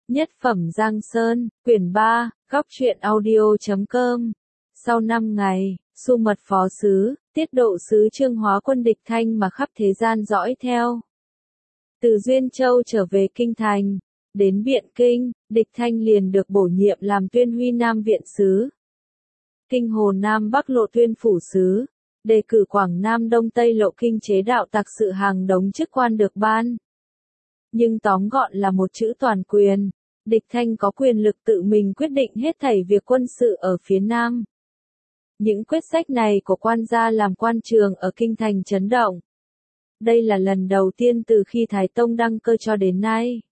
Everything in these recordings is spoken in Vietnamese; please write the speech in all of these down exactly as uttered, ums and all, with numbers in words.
Nhất phẩm Giang Sơn, quyển ba, góc truyện audio chấm com. Sau năm ngày, Xu Mật Phó Sứ, tiết độ sứ Trương Hóa Quân Địch Thanh mà khắp thế gian dõi theo. Từ Duyên Châu trở về Kinh Thành, đến Biện Kinh, Địch Thanh liền được bổ nhiệm làm Tuyên Huy Nam Viện Sứ, Kinh Hồ Nam Bắc Lộ Tuyên Phủ Sứ, đề cử Quảng Nam Đông Tây Lộ Kinh chế đạo tặc sự hàng đống chức quan được ban. Nhưng tóm gọn là một chữ toàn quyền. Địch Thanh có quyền lực tự mình quyết định hết thảy việc quân sự ở phía Nam. Những quyết sách này của quan gia làm quan trường ở Kinh Thành chấn động. Đây là lần đầu tiên từ khi Thái Tông đăng cơ cho đến nay.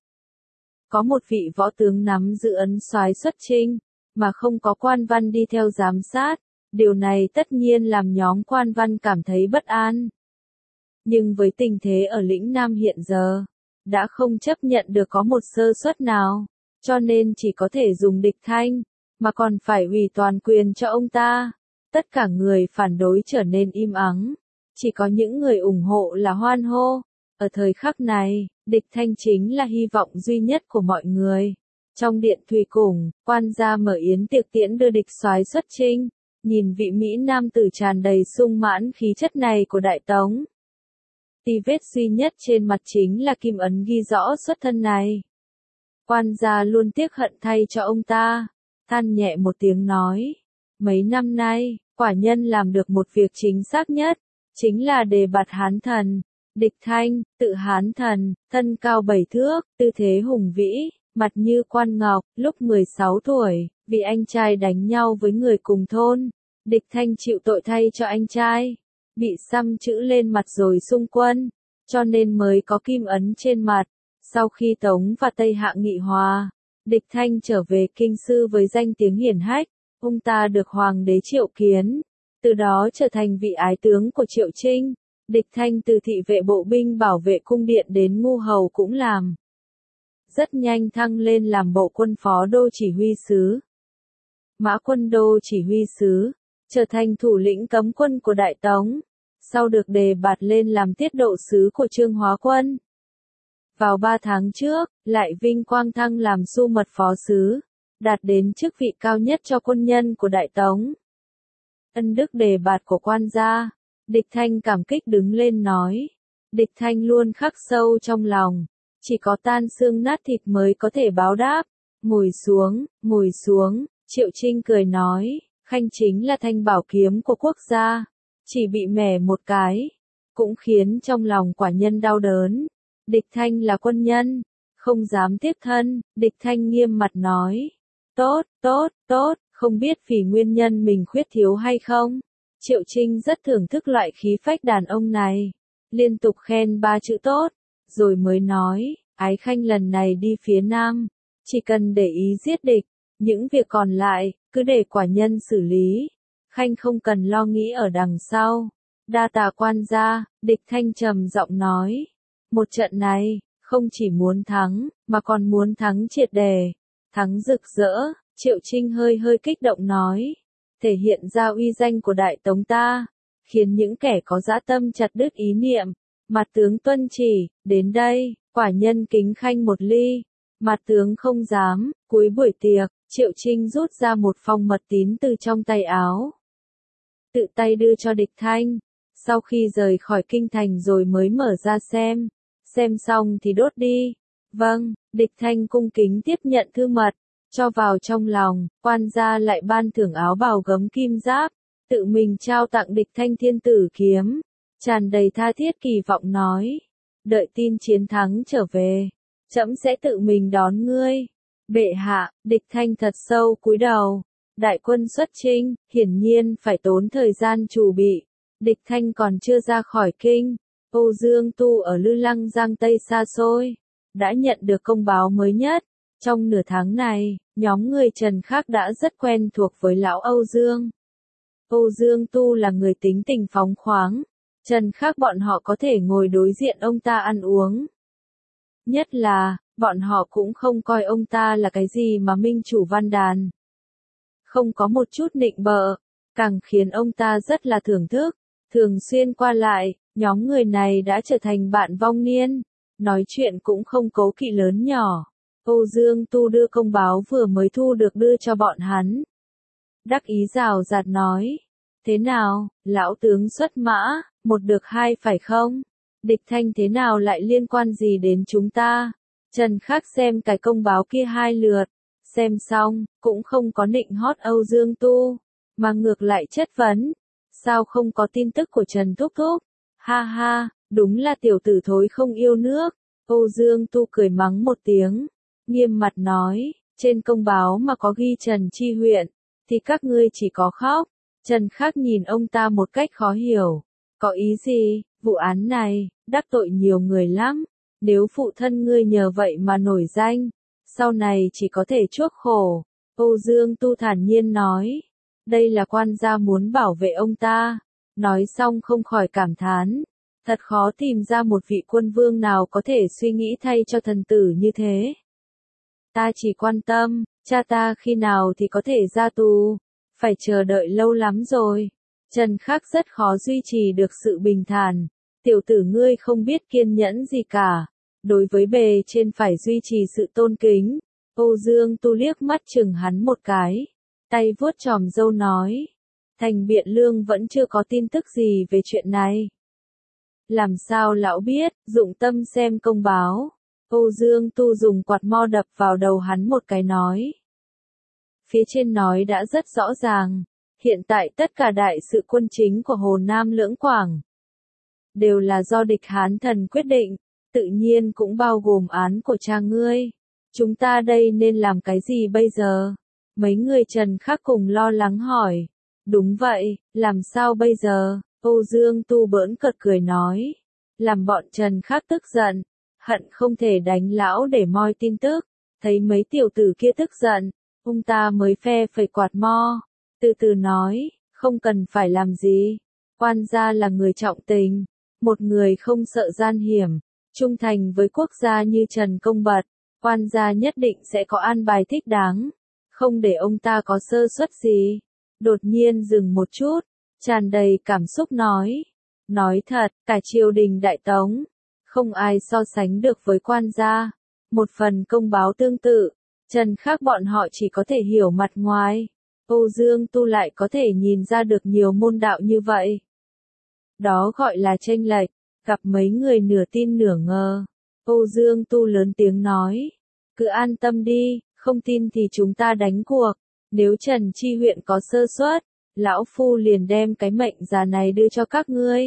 Có một vị võ tướng nắm giữ ấn soái xuất chinh, mà không có quan văn đi theo giám sát. Điều này tất nhiên làm nhóm quan văn cảm thấy bất an. Nhưng với tình thế ở lĩnh Nam hiện giờ, đã không chấp nhận được có một sơ suất nào. Cho nên chỉ có thể dùng Địch Thanh, mà còn phải ủy toàn quyền cho ông ta. Tất cả người phản đối trở nên im ắng, chỉ có những người ủng hộ là hoan hô. Ở thời khắc này, Địch Thanh chính là hy vọng duy nhất của mọi người. Trong điện Thùy Cùng, quan gia mở yến tiệc tiễn đưa địch soái xuất chinh, nhìn vị Mỹ nam tử tràn đầy sung mãn khí chất này của Đại Tống. Tì vết duy nhất trên mặt chính là kim ấn ghi rõ xuất thân này. Quan gia luôn tiếc hận thay cho ông ta, than nhẹ một tiếng nói, mấy năm nay, quả nhân làm được một việc chính xác nhất, chính là đề bạt Hán thần. Địch Thanh, tự Hán thần, thân cao bảy thước, tư thế hùng vĩ, mặt như quan ngọc. Lúc mười sáu tuổi, vì anh trai đánh nhau với người cùng thôn, Địch Thanh chịu tội thay cho anh trai, bị xăm chữ lên mặt rồi xung quân, cho nên mới có kim ấn trên mặt. Sau khi Tống và Tây Hạ nghị hòa, Địch Thanh trở về kinh sư với danh tiếng hiển hách, ông ta được hoàng đế triệu kiến, từ đó trở thành vị ái tướng của Triệu Trinh. Địch Thanh từ thị vệ bộ binh bảo vệ cung điện đến ngu hầu cũng làm. Rất nhanh thăng lên làm bộ quân phó đô chỉ huy sứ, mã quân đô chỉ huy sứ, trở thành thủ lĩnh cấm quân của Đại Tống, sau được đề bạt lên làm tiết độ sứ của Trương Hóa Quân. Vào ba tháng trước, lại vinh quang thăng làm Xu Mật Phó Sứ, đạt đến chức vị cao nhất cho quân nhân của Đại Tống. Ân đức đề bạt của quan gia, Địch Thanh cảm kích đứng lên nói. Địch Thanh luôn khắc sâu trong lòng, chỉ có tan xương nát thịt mới có thể báo đáp. Ngồi xuống, ngồi xuống, Triệu Trinh cười nói, Khanh chính là thanh bảo kiếm của quốc gia, chỉ bị mẻ một cái, cũng khiến trong lòng quả nhân đau đớn. Địch Thanh là quân nhân, không dám tiếp thân. Địch Thanh nghiêm mặt nói, tốt, tốt, tốt, không biết vì nguyên nhân mình khuyết thiếu hay không. Triệu Trinh rất thưởng thức loại khí phách đàn ông này, liên tục khen ba chữ tốt, rồi mới nói, Ái Khanh lần này đi phía Nam, chỉ cần để ý giết địch, những việc còn lại, cứ để quả nhân xử lý, Khanh không cần lo nghĩ ở đằng sau. Đa tạ quan gia. Địch Thanh trầm giọng nói, một trận này, không chỉ muốn thắng, mà còn muốn thắng triệt đề, thắng rực rỡ. Triệu Trinh hơi hơi kích động nói, thể hiện ra uy danh của Đại Tống ta, khiến những kẻ có dã tâm chặt đứt ý niệm. Mặt tướng tuân chỉ, đến đây, quả nhân kính Khanh một ly. Mặt tướng không dám. Cuối buổi tiệc, Triệu Trinh rút ra một phong mật tín từ trong tay áo, tự tay đưa cho Địch Thanh. Sau khi rời khỏi kinh thành rồi mới mở ra xem, xem xong thì đốt đi. Vâng. Địch Thanh cung kính tiếp nhận thư mật, cho vào trong lòng. Quan gia lại ban thưởng áo bào gấm kim giáp, tự mình trao tặng Địch Thanh thiên tử kiếm, tràn đầy tha thiết kỳ vọng nói, đợi tin chiến thắng trở về, trẫm sẽ tự mình đón ngươi. Bệ hạ. Địch Thanh thật sâu cúi đầu. Đại quân xuất chinh, hiển nhiên phải tốn thời gian chuẩn bị. Địch Thanh còn chưa ra khỏi kinh, Âu Dương Tu ở Lư Lăng Giang Tây xa xôi, đã nhận được công báo mới nhất. Trong nửa tháng này, nhóm người Trần khác đã rất quen thuộc với lão Âu Dương. Âu Dương Tu là người tính tình phóng khoáng, Trần khác bọn họ có thể ngồi đối diện ông ta ăn uống. Nhất là, bọn họ cũng không coi ông ta là cái gì mà minh chủ văn đàn. Không có một chút nịnh bợ, càng khiến ông ta rất là thưởng thức. Thường xuyên qua lại, nhóm người này đã trở thành bạn vong niên, nói chuyện cũng không cố kỵ lớn nhỏ. Âu Dương Tu đưa công báo vừa mới thu được đưa cho bọn hắn. Đắc ý rào rạt nói. Thế nào, lão tướng xuất mã, một được hai phải không? Địch Thanh thế nào lại liên quan gì đến chúng ta? Trần Khắc xem cái công báo kia hai lượt. Xem xong, cũng không có nịnh hót Âu Dương Tu, mà ngược lại chất vấn. Sao không có tin tức của Trần Thúc Thúc? Ha ha, đúng là tiểu tử thối không yêu nước. Âu Dương Tu cười mắng một tiếng, nghiêm mặt nói, trên công báo mà có ghi Trần Chi huyện, thì các ngươi chỉ có khóc. Trần Khắc nhìn ông ta một cách khó hiểu. Có ý gì, vụ án này, đắc tội nhiều người lắm. Nếu phụ thân ngươi nhờ vậy mà nổi danh, sau này chỉ có thể chuốc khổ. Âu Dương Tu thản nhiên nói. Đây là quan gia muốn bảo vệ ông ta. Nói xong không khỏi cảm thán. Thật khó tìm ra một vị quân vương nào có thể suy nghĩ thay cho thần tử như thế. Ta chỉ quan tâm, cha ta khi nào thì có thể ra tù. Phải chờ đợi lâu lắm rồi. Trần Khắc rất khó duy trì được sự bình thản. Tiểu tử ngươi không biết kiên nhẫn gì cả. Đối với bề trên phải duy trì sự tôn kính. Âu Dương Tu liếc mắt chừng hắn một cái. Tay vuốt chòm râu nói. Thành Biện Lương vẫn chưa có tin tức gì về chuyện này. Làm sao lão biết, dụng tâm xem công báo. Âu Dương Tu dùng quạt mo đập vào đầu hắn một cái nói. Phía trên nói đã rất rõ ràng. Hiện tại tất cả đại sự quân chính của Hồ Nam Lưỡng Quảng đều là do địch Hán thần quyết định, tự nhiên cũng bao gồm án của cha ngươi. Chúng ta đây nên làm cái gì bây giờ? Mấy người Trần Khắc cùng lo lắng hỏi. Đúng vậy, làm sao bây giờ? Âu Dương Tu bỡn cợt cười nói. Làm bọn Trần Khắc tức giận, hận không thể đánh lão để moi tin tức. Thấy mấy tiểu tử kia tức giận, ông ta mới phe phẩy quạt mo. Từ từ nói, không cần phải làm gì. Quan gia là người trọng tình, một người không sợ gian hiểm, trung thành với quốc gia như Trần Công Bật. Quan gia nhất định sẽ có an bài thích đáng, không để ông ta có sơ suất gì. Đột nhiên dừng một chút, tràn đầy cảm xúc nói. Nói thật, cả triều đình Đại Tống, không ai so sánh được với quan gia. Một phần công báo tương tự, Trần Khắc bọn họ chỉ có thể hiểu mặt ngoài. Âu Dương Tu lại có thể nhìn ra được nhiều môn đạo như vậy. Đó gọi là chênh lệch, gặp mấy người nửa tin nửa ngờ. Âu Dương Tu lớn tiếng nói, cứ an tâm đi, không tin thì chúng ta đánh cuộc. Nếu Trần Chi huyện có sơ suất, lão phu liền đem cái mệnh già này đưa cho các ngươi.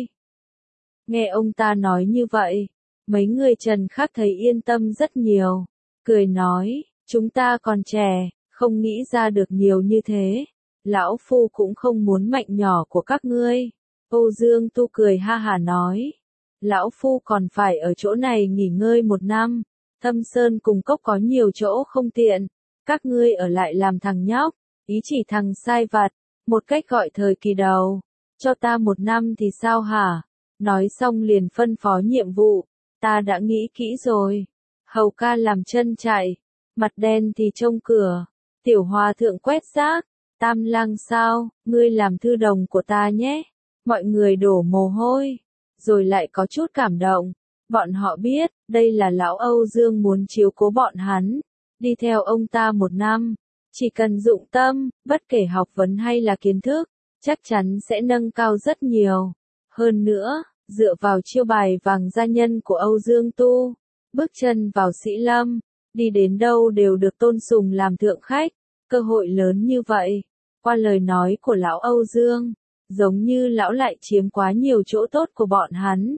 Nghe ông ta nói như vậy, mấy người Trần Khắc thấy yên tâm rất nhiều. Cười nói, chúng ta còn trẻ, không nghĩ ra được nhiều như thế. Lão phu cũng không muốn mệnh nhỏ của các ngươi. Âu Dương Tu cười ha hả nói. Lão phu còn phải ở chỗ này nghỉ ngơi một năm. Thâm Sơn cùng cốc có nhiều chỗ không tiện. Các ngươi ở lại làm thằng nhóc, ý chỉ thằng sai vặt, một cách gọi thời kỳ đầu. Cho ta một năm thì sao hả? Nói xong liền phân phó nhiệm vụ. Ta đã nghĩ kỹ rồi. Hầu ca làm chân chạy, mặt đen thì trông cửa. Tiểu hòa thượng quét rác. Tam lang sao, ngươi làm thư đồng của ta nhé. Mọi người đổ mồ hôi, rồi lại có chút cảm động. Bọn họ biết, đây là lão Âu Dương muốn chiếu cố bọn hắn. Đi theo ông ta một năm, chỉ cần dụng tâm, bất kể học vấn hay là kiến thức, chắc chắn sẽ nâng cao rất nhiều. Hơn nữa, dựa vào chiêu bài vàng gia nhân của Âu Dương Tu, bước chân vào Sĩ Lâm, đi đến đâu đều được tôn sùng làm thượng khách. Cơ hội lớn như vậy, qua lời nói của lão Âu Dương, giống như lão lại chiếm quá nhiều chỗ tốt của bọn hắn.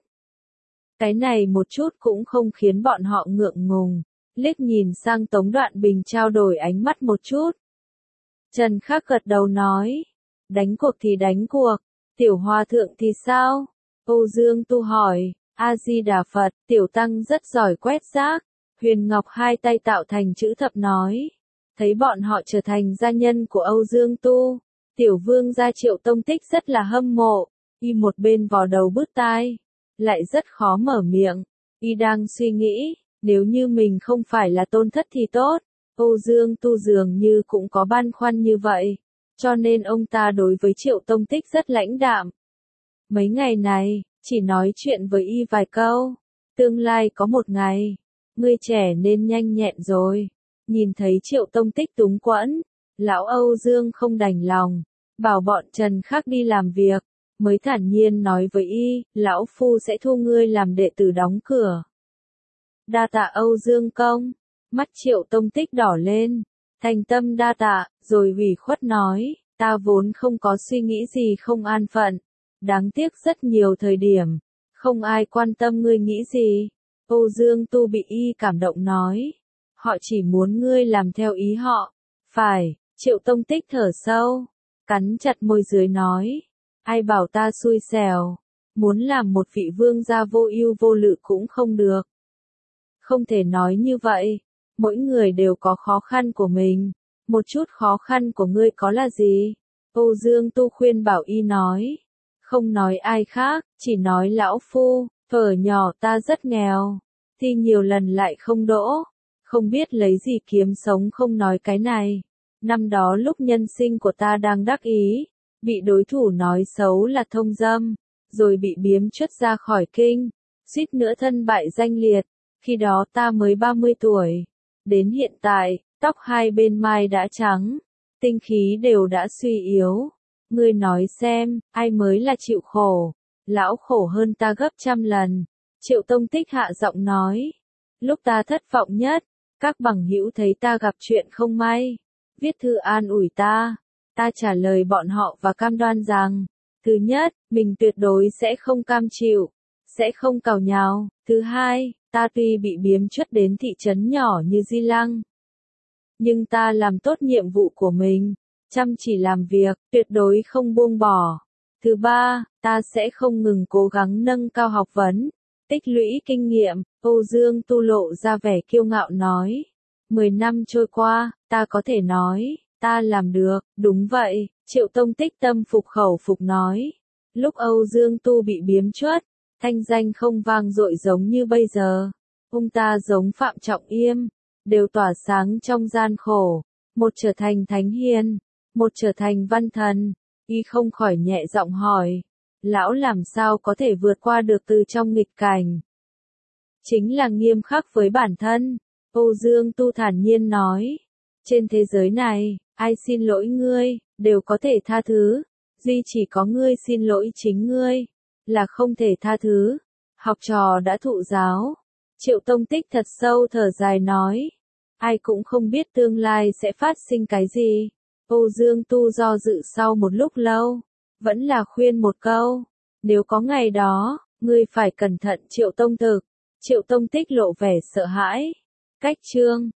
Cái này một chút cũng không khiến bọn họ ngượng ngùng, liếc nhìn sang Tống Đoạn Bình trao đổi ánh mắt một chút. Trần Khắc gật đầu nói, đánh cuộc thì đánh cuộc, tiểu hòa thượng thì sao? Âu Dương Tu hỏi, A-di-đà Phật, tiểu tăng rất giỏi quét rác. Huyền Ngọc hai tay tạo thành chữ thập nói. Thấy bọn họ trở thành gia nhân của Âu Dương Tu, tiểu vương gia Triệu Tông Tích rất là hâm mộ. Y một bên vò đầu bứt tai, lại rất khó mở miệng. Y đang suy nghĩ, nếu như mình không phải là tôn thất thì tốt. Âu Dương Tu dường như cũng có băn khoăn như vậy, cho nên ông ta đối với Triệu Tông Tích rất lãnh đạm. Mấy ngày này, chỉ nói chuyện với Y vài câu. Tương lai có một ngày, ngươi trẻ nên nhanh nhẹn rồi. Nhìn thấy Triệu Tông Tích túng quẫn, lão Âu Dương không đành lòng, bảo bọn Trần khác đi làm việc, mới thản nhiên nói với y, lão phu sẽ thu ngươi làm đệ tử đóng cửa. Đa tạ Âu Dương công, mắt Triệu Tông Tích đỏ lên, thành tâm đa tạ, rồi ủy khuất nói, ta vốn không có suy nghĩ gì không an phận, đáng tiếc rất nhiều thời điểm, không ai quan tâm ngươi nghĩ gì. Âu Dương Tu bị y cảm động nói, họ chỉ muốn ngươi làm theo ý họ. Phải, Triệu Tông Tích thở sâu, cắn chặt môi dưới nói, ai bảo ta xui xẻo, muốn làm một vị vương gia vô ưu vô lự cũng không được. Không thể nói như vậy, mỗi người đều có khó khăn của mình, một chút khó khăn của ngươi có là gì? Âu Dương Tu khuyên bảo y nói, không nói ai khác, chỉ nói lão phu, thuở nhỏ ta rất nghèo, thi nhiều lần lại không đỗ, không biết lấy gì kiếm sống không nói cái này. Năm đó lúc nhân sinh của ta đang đắc ý, bị đối thủ nói xấu là thông dâm, rồi bị biếm truất ra khỏi kinh, suýt nữa thân bại danh liệt, khi đó ta mới ba mươi tuổi. Đến hiện tại, tóc hai bên mai đã trắng, tinh khí đều đã suy yếu. Ngươi nói xem, ai mới là chịu khổ? Lão khổ hơn ta gấp trăm lần. Triệu Tông Tích hạ giọng nói. Lúc ta thất vọng nhất, các bằng hữu thấy ta gặp chuyện không may, viết thư an ủi ta. Ta trả lời bọn họ và cam đoan rằng, thứ nhất, mình tuyệt đối sẽ không cam chịu, sẽ không càu nhàu. Thứ hai, ta tuy bị biếm truất đến thị trấn nhỏ như Di Lăng, nhưng ta làm tốt nhiệm vụ của mình, chăm chỉ làm việc, tuyệt đối không buông bỏ. Thứ ba, ta sẽ không ngừng cố gắng nâng cao học vấn, tích lũy kinh nghiệm. Âu Dương Tu lộ ra vẻ kiêu ngạo nói. Mười năm trôi qua, ta có thể nói, ta làm được. Đúng vậy, Triệu Tông Tích tâm phục khẩu phục nói. Lúc Âu Dương Tu bị biếm truất, thanh danh không vang dội giống như bây giờ. Ông ta giống Phạm Trọng Yêm, đều tỏa sáng trong gian khổ, một trở thành thánh hiền, một trở thành văn thần. Y không khỏi nhẹ giọng hỏi, lão làm sao có thể vượt qua được từ trong nghịch cảnh? Chính là nghiêm khắc với bản thân. Âu Dương Tu thản nhiên nói, trên thế giới này, ai xin lỗi ngươi, đều có thể tha thứ, duy chỉ có ngươi xin lỗi chính ngươi, là không thể tha thứ. Học trò đã thụ giáo. Triệu Tông Tích thật sâu thở dài nói, ai cũng không biết tương lai sẽ phát sinh cái gì. Âu Dương Tu do dự sau một lúc lâu, vẫn là khuyên một câu, nếu có ngày đó, ngươi phải cẩn thận Triệu Tông Thực. Triệu Tông Tích lộ vẻ sợ hãi. Cách chương